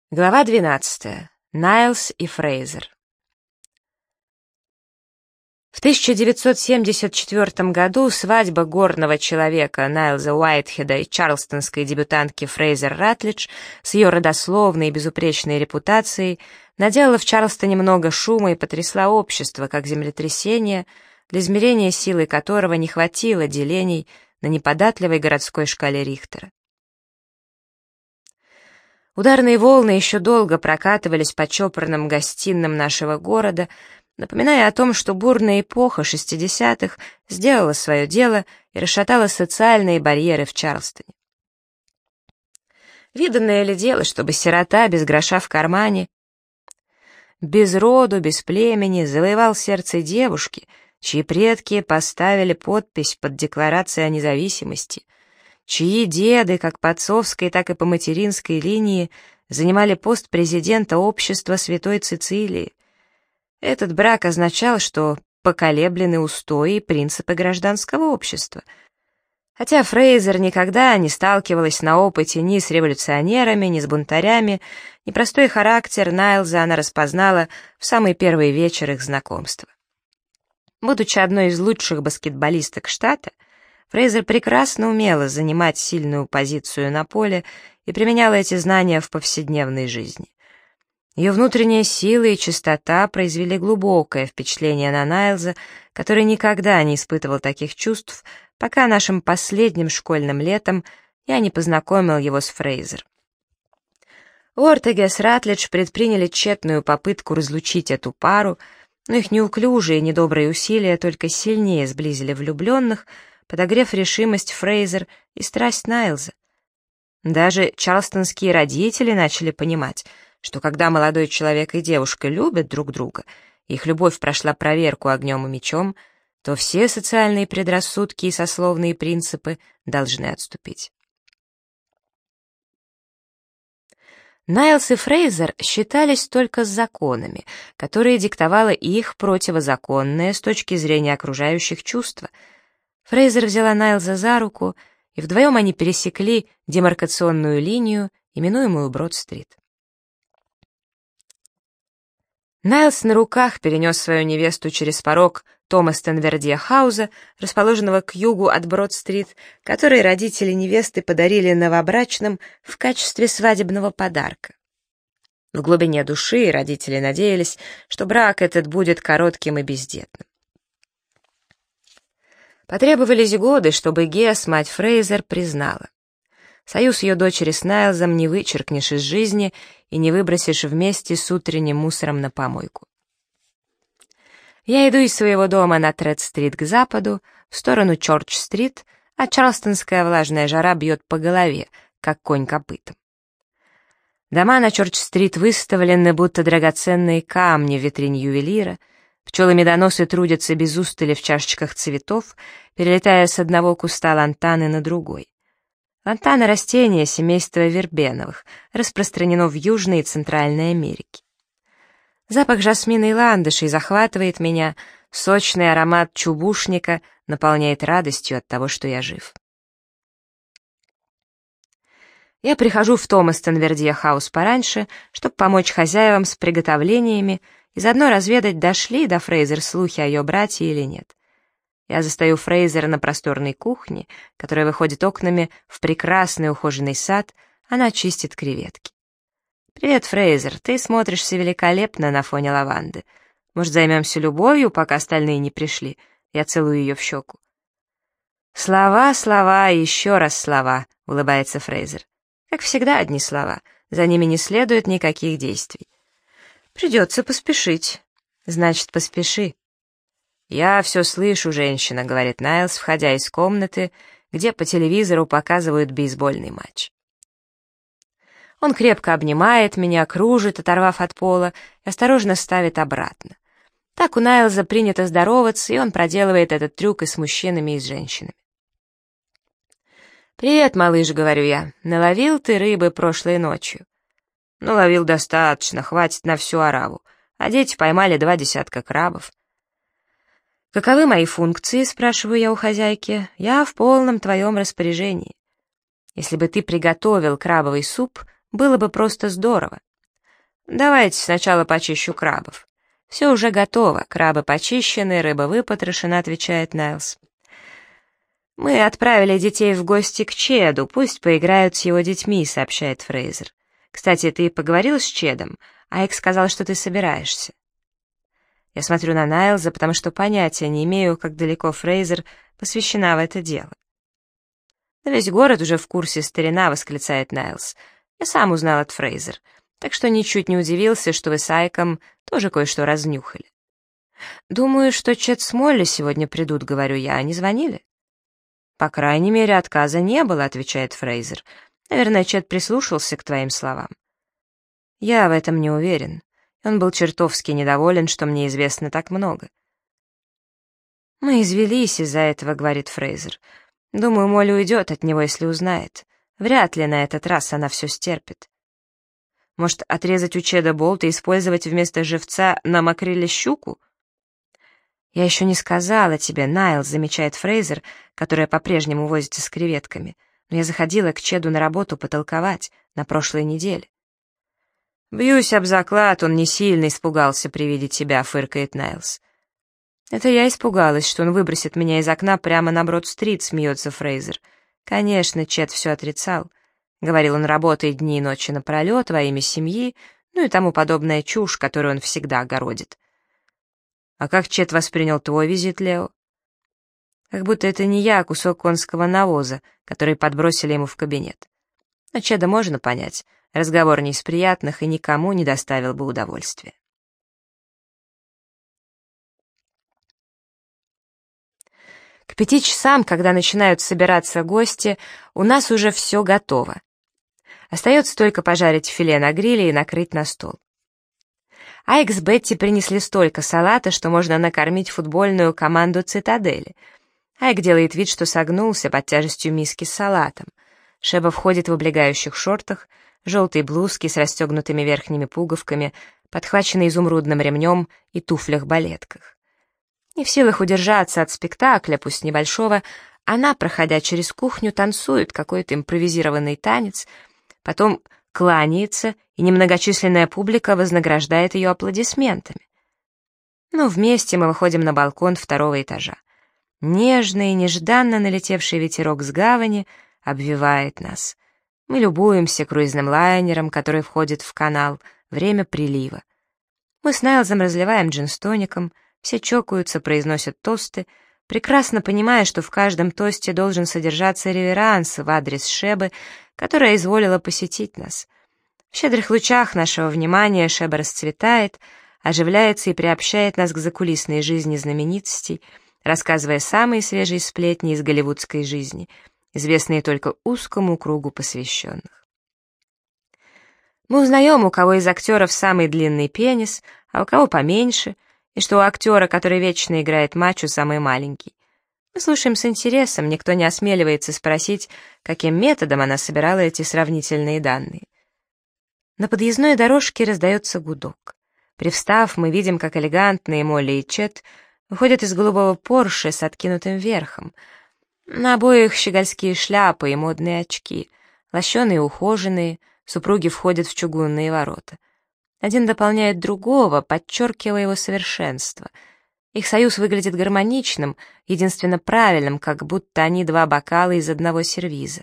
Глава 12. Найлс и Фрейзер. В 1974 году свадьба горного человека Найлза Уайтхеда и чарлстонской дебютантки Фрейзер Ратлидж с ее родословной и безупречной репутацией наделала в Чарлстоне много шума и потрясла общество, как землетрясение, для измерения силы которого не хватило делений на неподатливой городской шкале Рихтера. Ударные волны еще долго прокатывались по чопорным гостиным нашего города, напоминая о том, что бурная эпоха 60-х сделала свое дело и расшатала социальные барьеры в Чарлстоне. Виданное ли дело, чтобы сирота без гроша в кармане, без роду, без племени завоевал сердце девушки, чьи предки поставили подпись под Декларацией о независимости, чьи деды, как по отцовской, так и по материнской линии, занимали пост президента общества Святой Цицилии. Этот брак означал, что поколеблены устои и принципы гражданского общества. Хотя Фрейзер никогда не сталкивалась на опыте ни с революционерами, ни с бунтарями, непростой характер Найлза она распознала в самый первый вечер их знакомства. Будучи одной из лучших баскетболисток штата, Фрейзер прекрасно умела занимать сильную позицию на поле и применяла эти знания в повседневной жизни. Ее внутренняя сила и чистота произвели глубокое впечатление на Найлза, который никогда не испытывал таких чувств, пока нашим последним школьным летом я не познакомил его с Фрейзер. Ортеге с Ратлидж предприняли тщетную попытку разлучить эту пару, но их неуклюжие и недобрые усилия только сильнее сблизили влюбленных, подогрев решимость Фрейзер и страсть Найлза. Даже чарлстонские родители начали понимать, что когда молодой человек и девушка любят друг друга, их любовь прошла проверку огнем и мечом, то все социальные предрассудки и сословные принципы должны отступить. Найлс и Фрейзер считались только с законами, которые диктовало их противозаконное с точки зрения окружающих чувства. Фрейзер взяла Найлза за руку, и вдвоем они пересекли демаркационную линию, именуемую Брод-стрит. Найлс на руках перенес свою невесту через порог Томастон-Вердье-хауза, расположенного к югу от Брод-стрит, который родители невесты подарили новобрачным в качестве свадебного подарка. В глубине души родители надеялись, что брак этот будет коротким и бездетным. Потребовались годы, чтобы Гесс, мать Фрейзер, признала. Союз ее дочери с Найлзом не вычеркнешь из жизни и не выбросишь вместе с утренним мусором на помойку. Я иду из своего дома на Тред-стрит к западу, в сторону Чорч-стрит, а чарлстонская влажная жара бьет по голове, как конь копытом. Дома на Чорч-стрит выставлены, будто драгоценные камни в витрине ювелира, пчелы-медоносы трудятся без устали в чашечках цветов, перелетая с одного куста лантаны на другой. Лантана — растение семейства вербеновых, распространено в Южной и Центральной Америке. Запах жасмина и ландышей захватывает меня, сочный аромат чубушника наполняет радостью от того, что я жив. Я прихожу в Томастон-Вердье-хаус пораньше, чтобы помочь хозяевам с приготовлениями и заодно разведать, дошли до Фрейзер слухи о ее брате или нет. Я застаю Фрейзер на просторной кухне, которая выходит окнами в прекрасный ухоженный сад, она чистит креветки. «Привет, Фрейзер, ты смотришься великолепно на фоне лаванды. Может, займемся любовью, пока остальные не пришли?» Я целую ее в щеку. «Слова, слова и еще раз слова», — улыбается Фрейзер. «Как всегда, одни слова, за ними не следует никаких действий». «Придется поспешить». «Значит, поспеши». «Я все слышу, женщина», — говорит Найлс, входя из комнаты, где по телевизору показывают бейсбольный матч. Он крепко обнимает меня, кружит, оторвав от пола, и осторожно ставит обратно. Так у Найлза принято здороваться, и он проделывает этот трюк и с мужчинами, и с женщинами. «Привет, малыш», — говорю я. «Наловил ты рыбы прошлой ночью?» «Наловил достаточно, хватит на всю ораву, а дети поймали 2 десятка крабов». «Каковы мои функции?» — спрашиваю я у хозяйки. «Я в полном твоем распоряжении. Если бы ты приготовил крабовый суп, было бы просто здорово. Давайте сначала почищу крабов. Все уже готово, крабы почищены, рыба выпотрошена, отвечает Найлс. Мы отправили детей в гости к Чеду, пусть поиграют с его детьми, сообщает Фрейзер. Кстати, ты поговорил с Чедом? Айк сказал, что ты собираешься. Я смотрю на Найлза, потому что понятия не имею, как далеко Фрейзер посвящена в это дело. «Да весь город уже в курсе, старина», — восклицает Найлз. «Я сам узнал от Фрейзер, так что ничуть не удивился, что вы с Айком тоже кое-что разнюхали». «Думаю, что Чед с Молли сегодня придут», — говорю я. «Они звонили?» «По крайней мере, отказа не было», — отвечает Фрейзер. «Наверное, Чед прислушался к твоим словам». «Я в этом не уверен. Он был чертовски недоволен, что мне известно так много». «Мы извелись из-за этого», — говорит Фрейзер. «Думаю, Молли уйдет от него, если узнает. Вряд ли на этот раз она все стерпит. Может, отрезать у Чеда болт и использовать вместо живца на макреле щуку?» «Я еще не сказала тебе, Найлз», — замечает Фрейзер, которая по-прежнему возится с креветками, «но я заходила к Чеду на работу потолковать на прошлой неделе». «Бьюсь об заклад, он не сильно испугался при виде тебя», — фыркает Найлз. «Это я испугалась, что он выбросит меня из окна прямо на Брод-стрит», — смеется Фрейзер. «Конечно, Чед все отрицал. Говорил, он работает дни и ночи напролет во имя семьи, ну и тому подобная чушь, которую он всегда огородит». «А как Чед воспринял твой визит, Лео?» «Как будто это не я, а кусок конского навоза, который подбросили ему в кабинет. Но Чеда можно понять. Разговор не из приятных и никому не доставил бы удовольствия». К 5 часам, когда начинают собираться гости, у нас уже все готово. Остается только пожарить филе на гриле и накрыть на стол. Айк с Бетти принесли столько салата, что можно накормить футбольную команду «Цитадели». Айк делает вид, что согнулся под тяжестью миски с салатом. Шеба входит в облегающих шортах, желтой блузке с расстегнутыми верхними пуговками, подхваченной изумрудным ремнем и туфлях-балетках. Не в силах удержаться от спектакля, пусть небольшого, она, проходя через кухню, танцует какой-то импровизированный танец, потом кланяется, и немногочисленная публика вознаграждает ее аплодисментами. Но вместе мы выходим на балкон 2-го этажа. Нежный, нежданно налетевший ветерок с гавани обвивает нас. Мы любуемся круизным лайнером, который входит в канал, время прилива. Мы с Найлзом разливаем джин с тоником, все чокаются, произносят тосты, прекрасно понимая, что в каждом тосте должен содержаться реверанс в адрес Шебы, которая изволила посетить нас. В щедрых лучах нашего внимания Шеба расцветает, оживляется и приобщает нас к закулисной жизни знаменитостей, рассказывая самые свежие сплетни из голливудской жизни, известные только узкому кругу посвященных. Мы узнаем, у кого из актеров самый длинный пенис, а у кого поменьше, и что у актера, который вечно играет мачо, самый маленький. Мы слушаем с интересом, никто не осмеливается спросить, каким методом она собирала эти сравнительные данные. На подъездной дорожке раздается гудок. Привстав, мы видим, как элегантные Молли и Чет выходят из голубого Порше с откинутым верхом. На обоих щегольские шляпы и модные очки, лощеные и ухоженные, супруги входят в чугунные ворота. Один дополняет другого, подчеркивая его совершенство. Их союз выглядит гармоничным, единственно правильным, как будто они 2 бокала из одного сервиза.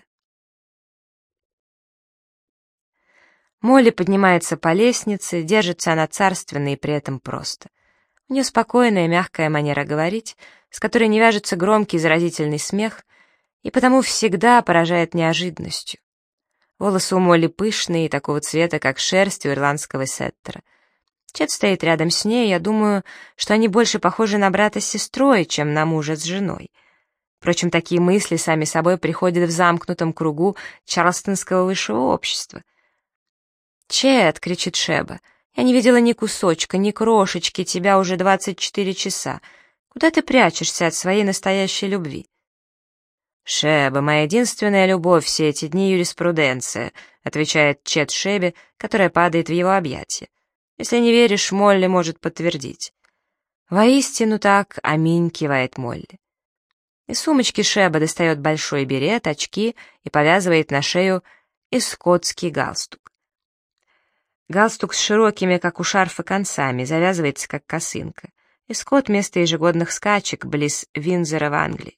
Молли поднимается по лестнице, держится она царственно и при этом просто. У нее спокойная, мягкая манера говорить, с которой не вяжется громкий заразительный смех, и потому всегда поражает неожиданностью. Волосы у Молли пышные, такого цвета, как шерсть у ирландского сеттера. Чет стоит рядом с ней, я думаю, что они больше похожи на брата с сестрой, чем на мужа с женой. Впрочем, такие мысли сами собой приходят в замкнутом кругу чарлстонского высшего общества. «Чет!» — кричит Шеба. «Я не видела ни кусочка, ни крошечки тебя уже 24 часа. Куда ты прячешься от своей настоящей любви?» «Шеба, моя единственная любовь все эти дни — юриспруденция», — отвечает Чет Шебе, которая падает в его объятия. «Если не веришь, Молли может подтвердить». «Воистину так, аминь», — кивает Молли. Из сумочки Шеба достает большой берет, очки и повязывает на шею эскотский галстук. Галстук с широкими, как у шарфа, концами, завязывается, как косынка. И Скотт место ежегодных скачек близ Виндзора в Англии.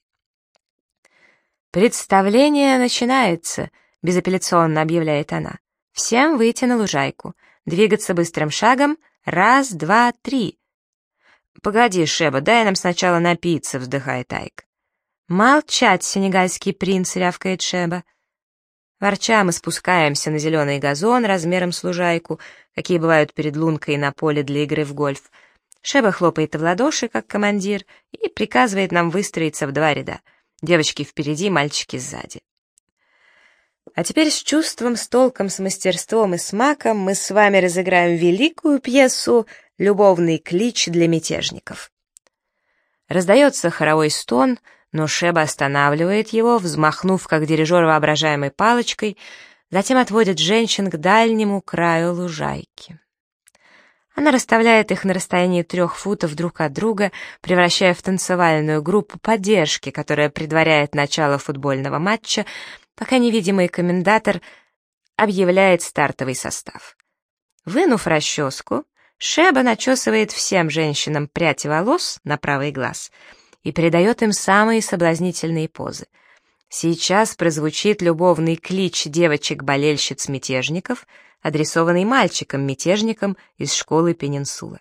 «Представление начинается», — безапелляционно объявляет она. «Всем выйти на лужайку, двигаться быстрым шагом, раз, два, три». «Погоди, Шеба, дай нам сначала напиться», — вздыхает Айк. «Молчать, сенегальский принц», — рявкает Шеба. Ворча мы спускаемся на зеленый газон размером с лужайку, какие бывают перед лункой на поле для игры в гольф. Шеба хлопает в ладоши, как командир, и приказывает нам выстроиться в два ряда. Девочки впереди, мальчики сзади. А теперь с чувством, с толком, с мастерством и смаком мы с вами разыграем великую пьесу «Любовный клич для мятежников». Раздается хоровой стон, но Шеба останавливает его, взмахнув, как дирижер воображаемой палочкой, затем отводит женщин к дальнему краю лужайки. Она расставляет их на расстоянии 3 футов друг от друга, превращая в танцевальную группу поддержки, которая предваряет начало футбольного матча, пока невидимый комментатор объявляет стартовый состав. Вынув расческу, Шеба начесывает всем женщинам прядь волос на правый глаз и передает им самые соблазнительные позы. Сейчас прозвучит любовный клич девочек-болельщиц-мятежников, адресованный мальчикам-мятежникам из школы Пенинсула.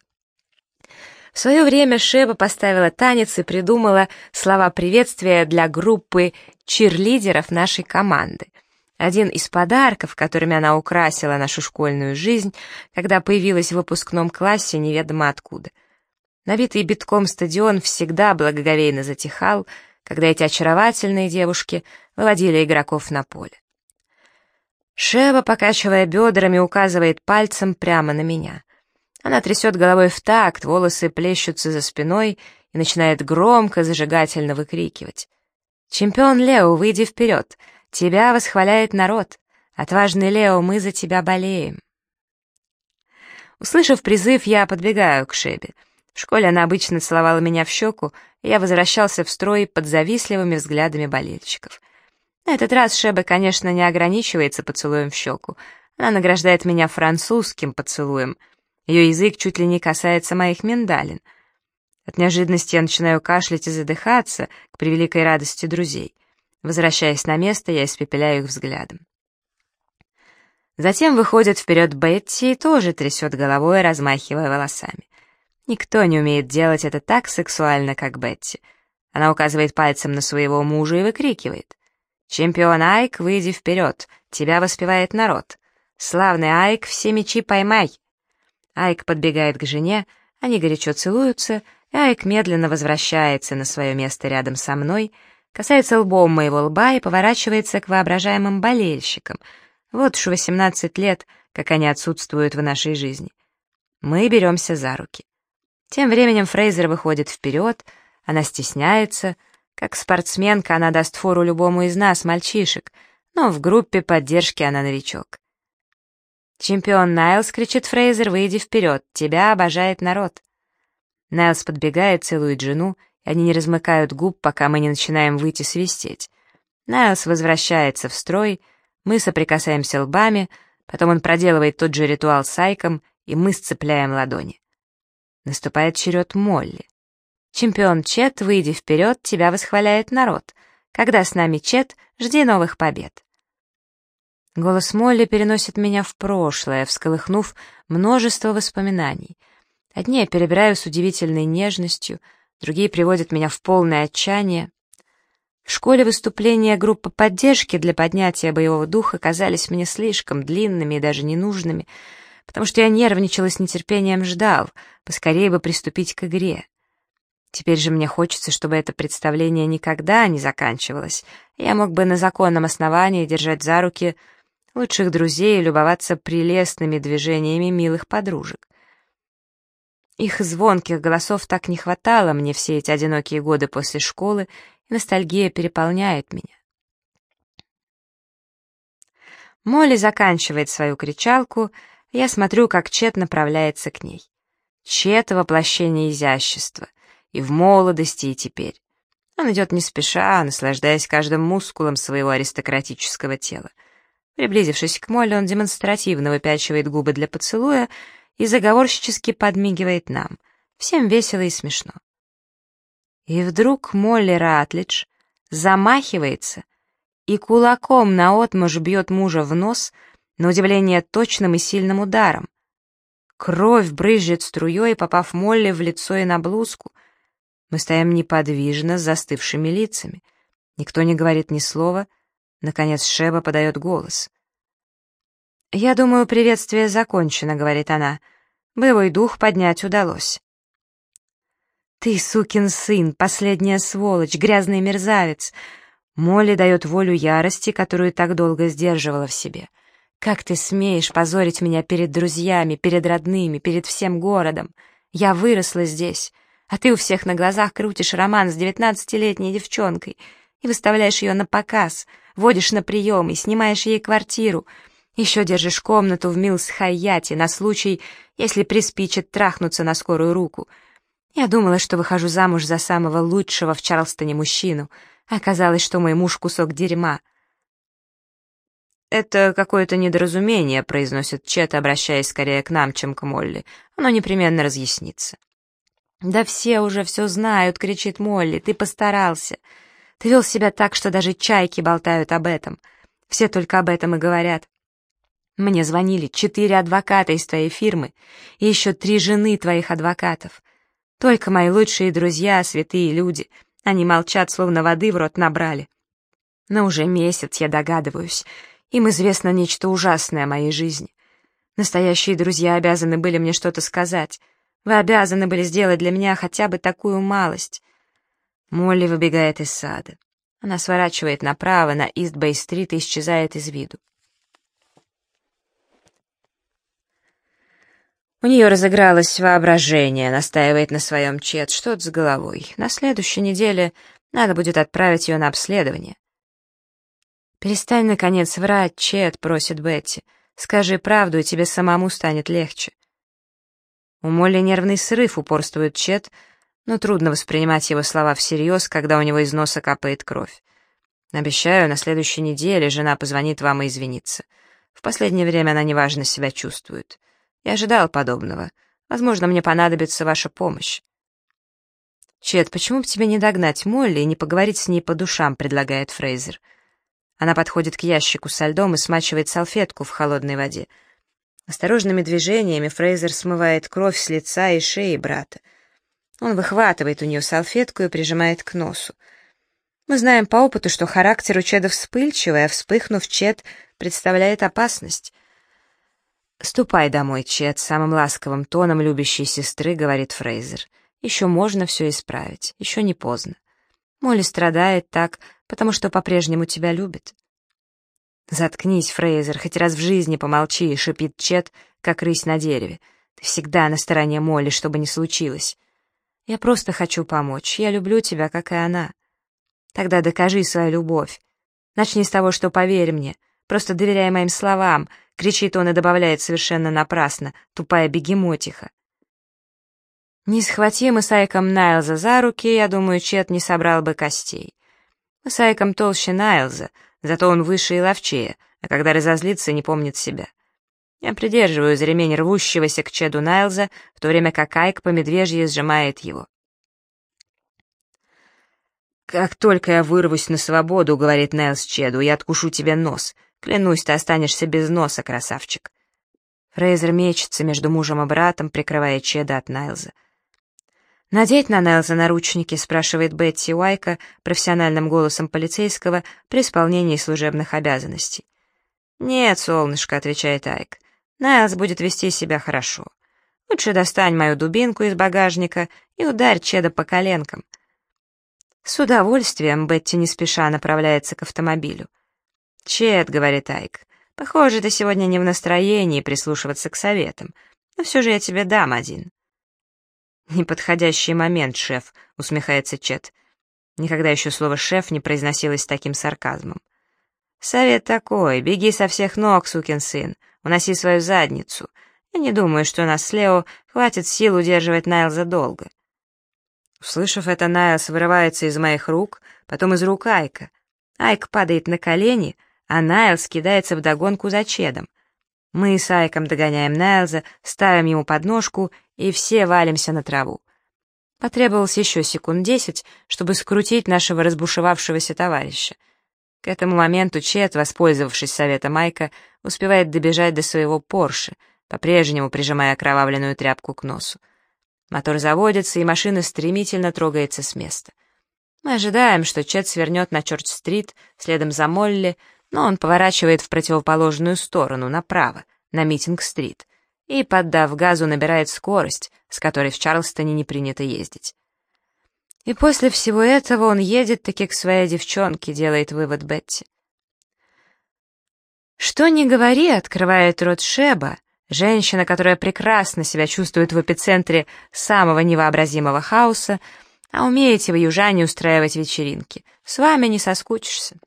В свое время Шеба поставила танец и придумала слова приветствия для группы чирлидеров нашей команды. Один из подарков, которыми она украсила нашу школьную жизнь, когда появилась в выпускном классе неведомо откуда. Набитый битком стадион всегда благоговейно затихал, когда эти очаровательные девушки выводили игроков на поле. Шеба, покачивая бедрами, указывает пальцем прямо на меня. Она трясет головой в такт, волосы плещутся за спиной и начинает громко, зажигательно выкрикивать. «Чемпион Лео, выйди вперед! Тебя восхваляет народ! Отважный Лео, мы за тебя болеем!» Услышав призыв, я подбегаю к Шебе. В школе она обычно целовала меня в щеку, и я возвращался в строй под завистливыми взглядами болельщиков. На этот раз Шеба, конечно, не ограничивается поцелуем в щеку. Она награждает меня французским поцелуем. Ее язык чуть ли не касается моих миндалин. От неожиданности я начинаю кашлять и задыхаться, к превеликой радости друзей. Возвращаясь на место, я испепеляю их взглядом. Затем выходит вперед Бетти и тоже трясет головой, размахивая волосами. Никто не умеет делать это так сексуально, как Бетти. Она указывает пальцем на своего мужа и выкрикивает. «Чемпион Айк, выйди вперед, тебя воспевает народ. Славный Айк, все мячи поймай». Айк подбегает к жене, они горячо целуются, и Айк медленно возвращается на свое место рядом со мной, касается лбом моего лба и поворачивается к воображаемым болельщикам. Вот уж 18 лет, как они отсутствуют в нашей жизни. Мы беремся за руки. Тем временем Фрейзер выходит вперед, она стесняется. Как спортсменка она даст фору любому из нас, мальчишек, но в группе поддержки она новичок. «Чемпион Найлс», — кричит Фрейзер, — «выйди вперед, тебя обожает народ». Найлс подбегает, целует жену, и они не размыкают губ, пока мы не начинаем выйти свистеть. Найлс возвращается в строй, мы соприкасаемся лбами, потом он проделывает тот же ритуал с Айком, и мы сцепляем ладони. Наступает черед Молли. «Чемпион Чет, выйди вперед, тебя восхваляет народ. Когда с нами Чет, жди новых побед». Голос Молли переносит меня в прошлое, всколыхнув множество воспоминаний. Одни я перебираю с удивительной нежностью, другие приводят меня в полное отчаяние. В школе выступления группы поддержки для поднятия боевого духа казались мне слишком длинными и даже ненужными, потому что я нервничал и с нетерпением ждал, поскорее бы приступить к игре. Теперь же мне хочется, чтобы это представление никогда не заканчивалось. Я мог бы на законном основании держать за руки лучших друзей и любоваться прелестными движениями милых подружек. Их звонких голосов так не хватало мне все эти одинокие годы после школы, и ностальгия переполняет меня. Молли заканчивает свою кричалку, и я смотрю, как Чет направляется к ней. Чет — воплощение изящества, и в молодости, и теперь. Он идет не спеша, наслаждаясь каждым мускулом своего аристократического тела. Приблизившись к Молли, он демонстративно выпячивает губы для поцелуя и заговорщически подмигивает нам. Всем весело и смешно. И вдруг Молли Ратлидж замахивается и кулаком наотмашь бьет мужа в нос, на удивление точным и сильным ударом. Кровь брызжет струей, попав Молли в лицо и на блузку. Мы стоим неподвижно, с застывшими лицами. Никто не говорит ни слова. Наконец Шеба подает голос. «Я думаю, приветствие закончено», — говорит она. «Боевой дух поднять удалось». «Ты, сукин сын, последняя сволочь, грязный мерзавец!» Молли дает волю ярости, которую так долго сдерживала в себе. «Как ты смеешь позорить меня перед друзьями, перед родными, перед всем городом? Я выросла здесь, а ты у всех на глазах крутишь роман с 19-летней девчонкой и выставляешь ее на показ, водишь на прием и снимаешь ей квартиру, еще держишь комнату в Милс-Хайяте на случай, если приспичит трахнуться на скорую руку. Я думала, что выхожу замуж за самого лучшего в Чарльстоне мужчину, а оказалось, что мой муж кусок дерьма». «Это какое-то недоразумение», — произносит Чет, обращаясь скорее к нам, чем к Молли. «Оно непременно разъяснится». «Да все уже все знают», — кричит Молли. «Ты постарался. Ты вел себя так, что даже чайки болтают об этом. Все только об этом и говорят. Мне звонили 4 адвоката из твоей фирмы и еще 3 жены твоих адвокатов. Только мои лучшие друзья, святые люди. Они молчат, словно воды в рот набрали. Но уже месяц я догадываюсь. Им известно нечто ужасное о моей жизни. Настоящие друзья обязаны были мне что-то сказать. Вы обязаны были сделать для меня хотя бы такую малость». Молли выбегает из сада. Она сворачивает направо на Ист-Бэй-стрит и исчезает из виду. У нее разыгралось воображение, настаивает на своем Чет, что-то с головой. На следующей неделе надо будет отправить ее на обследование. «Перестань, наконец, врать, Чет», — просит Бетти. «Скажи правду, и тебе самому станет легче». У Молли нервный срыв, упорствует Чет, но трудно воспринимать его слова всерьез, когда у него из носа капает кровь. «Обещаю, на следующей неделе жена позвонит вам и извинится. В последнее время она неважно себя чувствует. Я ожидал подобного. Возможно, мне понадобится ваша помощь». «Чет, почему бы тебе не догнать Молли и не поговорить с ней по душам?» — предлагает Фрейзер. Она подходит к ящику со льдом и смачивает салфетку в холодной воде. Осторожными движениями Фрейзер смывает кровь с лица и шеи брата. Он выхватывает у нее салфетку и прижимает к носу. Мы знаем по опыту, что характер у Чеда вспыльчивый, а вспыхнув, Чед представляет опасность. «Ступай домой, Чед», — самым ласковым тоном любящей сестры говорит Фрейзер. «Еще можно все исправить, еще не поздно. Молли страдает так, потому что по-прежнему тебя любит». «Заткнись, Фрейзер, хоть раз в жизни помолчи», — шипит Чет, как рысь на дереве. «Ты всегда на стороне Молли, что бы ни случилось. Я просто хочу помочь, я люблю тебя, как и она. Тогда докажи свою любовь. Начни с того, что поверь мне, просто доверяй моим словам», — кричит он и добавляет совершенно напрасно, тупая бегемотиха. Не схвати мы с Айком Найлза за руки, я думаю, Чет не собрал бы костей. Мы с Айком толще Найлза, зато он выше и ловчее, а когда разозлится, не помнит себя. Я придерживаю за ремень рвущегося к Чеду Найлза, в то время как Айк по медвежьи сжимает его. «Как только я вырвусь на свободу, — говорит Найлз Чеду, — я откушу тебе нос. Клянусь, ты останешься без носа, красавчик». Фрейзер мечется между мужем и братом, прикрывая Чеда от Найлза. «Надеть на Найлза наручники?» — спрашивает Бетти Уайка профессиональным голосом полицейского при исполнении служебных обязанностей. «Нет, солнышко», — отвечает Айк, — «Найлз будет вести себя хорошо. Лучше достань мою дубинку из багажника и ударь Чеда по коленкам». «С удовольствием», — Бетти не спеша направляется к автомобилю. «Чед», — говорит Айк, — «похоже, ты сегодня не в настроении прислушиваться к советам, но все же я тебе дам один». «Неподходящий момент, шеф», — усмехается Чет. Никогда еще слово «шеф» не произносилось с таким сарказмом. «Совет такой, беги со всех ног, сукин сын, уноси свою задницу. Я не думаю, что у нас с Лео хватит сил удерживать Найлза долго». Услышав это, Найлз вырывается из моих рук, потом из рук Айка. Айк падает на колени, а Найлз кидается вдогонку за Чедом. Мы с Айком догоняем Найлза, ставим ему подножку, и все валимся на траву. Потребовалось еще секунд 10, чтобы скрутить нашего разбушевавшегося товарища. К этому моменту Чед, воспользовавшись советом Майка, успевает добежать до своего Порше, по-прежнему прижимая окровавленную тряпку к носу. Мотор заводится, и машина стремительно трогается с места. Мы ожидаем, что Чед свернет на Чёрч-стрит, следом за Молли, но он поворачивает в противоположную сторону, направо, на Митинг-стрит, и, поддав газу, набирает скорость, с которой в Чарльстоне не принято ездить. И после всего этого он едет-таки к своей девчонке, делает вывод Бетти. Что ни говори, открывает рот Шеба, женщина, которая прекрасно себя чувствует в эпицентре самого невообразимого хаоса, а умеете вы, южане, устраивать вечеринки. С вами не соскучишься.